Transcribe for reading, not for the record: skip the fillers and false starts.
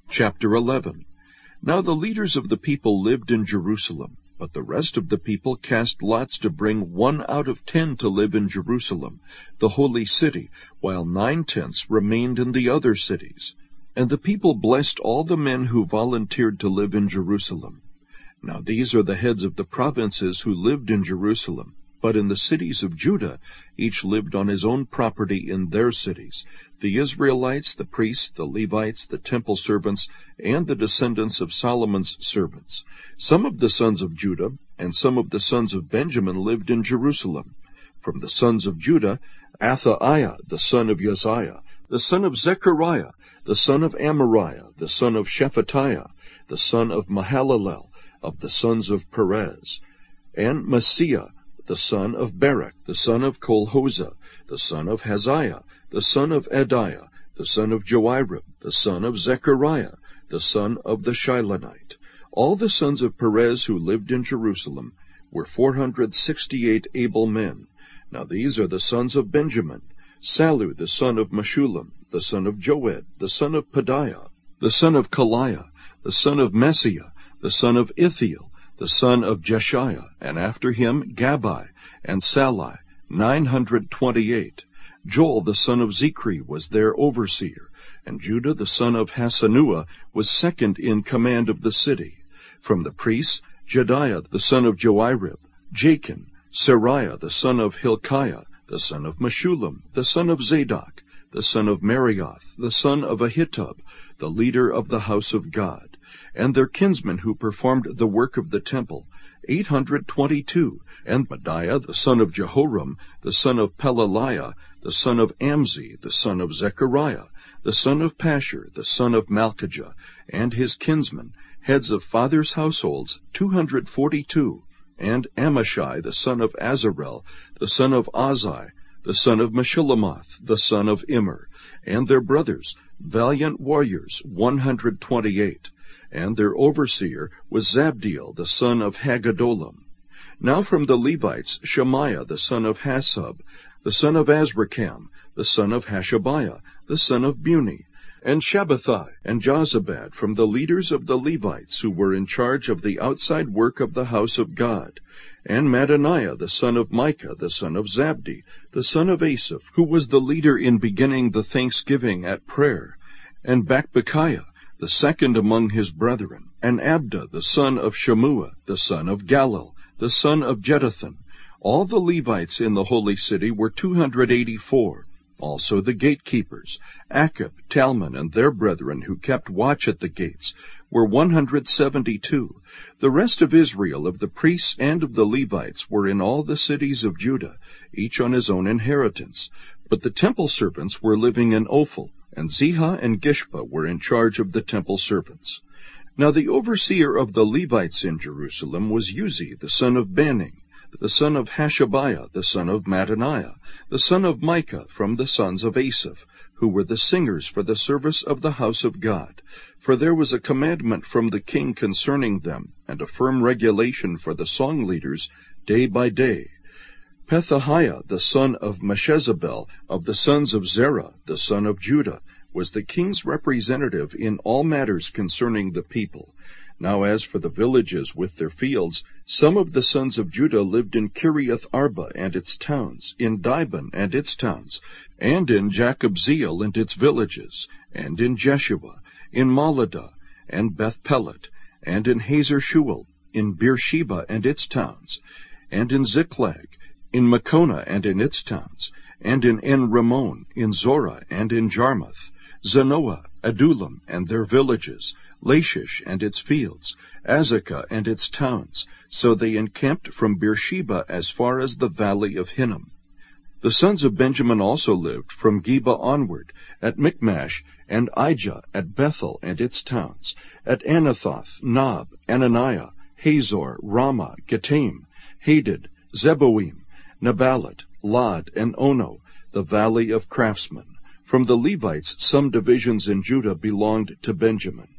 Chapter 11. Now the leaders of the people lived in Jerusalem, but the rest of the people cast lots to bring 1 out of 10 to live in Jerusalem, the holy city, while 9/10 remained in the other cities. And the people blessed all the men who volunteered to live in Jerusalem. Now these are the heads of the provinces who lived in Jerusalem. But in the cities of Judah, each lived on his own property in their cities: the Israelites, the priests, the Levites, the temple servants, and the descendants of Solomon's servants. Some of the sons of Judah and some of the sons of Benjamin lived in Jerusalem. From the sons of Judah, Athaiah, the son of Uzziah, the son of Zechariah, the son of Amariah, the son of Shephatiah, the son of Mahalalel, of the sons of Perez, and Maaseiah, the son of Barak, the son of Colhozeh, the son of Haziah, the son of Adiah, the son of Joirib, the son of Zechariah, the son of the Shilonite. All the sons of Perez who lived in Jerusalem were 468 able men. Now these are the sons of Benjamin: Sallu, the son of Meshullam, the son of Joed, the son of Pedaiah, the son of Kaliah, the son of Messiah, the son of Ithiel, the son of Jeshiah, and after him Gabbai and Sallai, 928. Joel the son of Zichri was their overseer, and Judah the son of Hasenuah was second in command of the city. From the priests, Jedaiah the son of Joirib, Jachin, Seraiah the son of Hilkiah, the son of Meshullam, the son of Zadok, the son of Marioth, the son of Ahitub, the leader of the house of God, and their kinsmen who performed the work of the temple, 822, and Pedaiah the son of Jehoram, the son of Pelaliah, the son of Amzi, the son of Zechariah, the son of Pashur, the son of Malchijah, and his kinsmen, heads of fathers' households, 242, and Amashai the son of Azarel, the son of Azai, the son of Meshillemoth, the son of Immer, and their brothers, valiant warriors, 128. And their overseer was Zabdiel the son of Haggedolim. Now from the Levites, Shemaiah the son of Hasub, the son of Azrikam, the son of Hashabiah, the son of Buni, and Shabbathai and Jozabad, from the leaders of the Levites who were in charge of the outside work of the house of God, and Mattaniah the son of Micah, the son of Zabdi, the son of Asaph, who was the leader in beginning the thanksgiving at prayer, and Bakbukiah, the second among his brethren, and Abda the son of Shammua, the son of Galal, the son of Jeduthun. All the Levites in the holy city were 284. Also the gatekeepers, Akub, Talmon, and their brethren who kept watch at the gates, were 172. The rest of Israel, of the priests and of the Levites, were in all the cities of Judah, each on his own inheritance. But the temple servants were living in Ophel, and Ziha and Gishpa were in charge of the temple servants. Now the overseer of the Levites in Jerusalem was Uzzi the son of Bani, the son of Hashabiah, the son of Mattaniah, the son of Micah, from the sons of Asaph, who were the singers for the service of the house of God. For there was a commandment from the king concerning them, and a firm regulation for the song leaders day by day. Pethahiah the son of Meshezabel, of the sons of Zerah, the son of Judah, was the king's representative in all matters concerning the people. Now as for the villages with their fields, some of the sons of Judah lived in Kiriath Arba and its towns, in Dibon and its towns, and in Jacobzeel and its villages, and in Jeshua, in Maladah, and Beth-Pelet, and in Hazer Shual, in Beersheba and its towns, and in Ziklag, in Makona and in its towns, and in En-Rimmon, in Zorah and in Jarmuth, Zanoah, Adullam and their villages, Lachish and its fields, Azekah and its towns. So they encamped from Beersheba as far as the valley of Hinnom. The sons of Benjamin also lived from Geba onward, at Michmash, and Ijah, at Bethel and its towns, at Anathoth, Nob, Ananiah, Hazor, Ramah, Gitaim, Hadid, Zeboim, Neballat, Lod, and Ono, the valley of craftsmen. From the Levites some divisions in Judah belonged to Benjamin.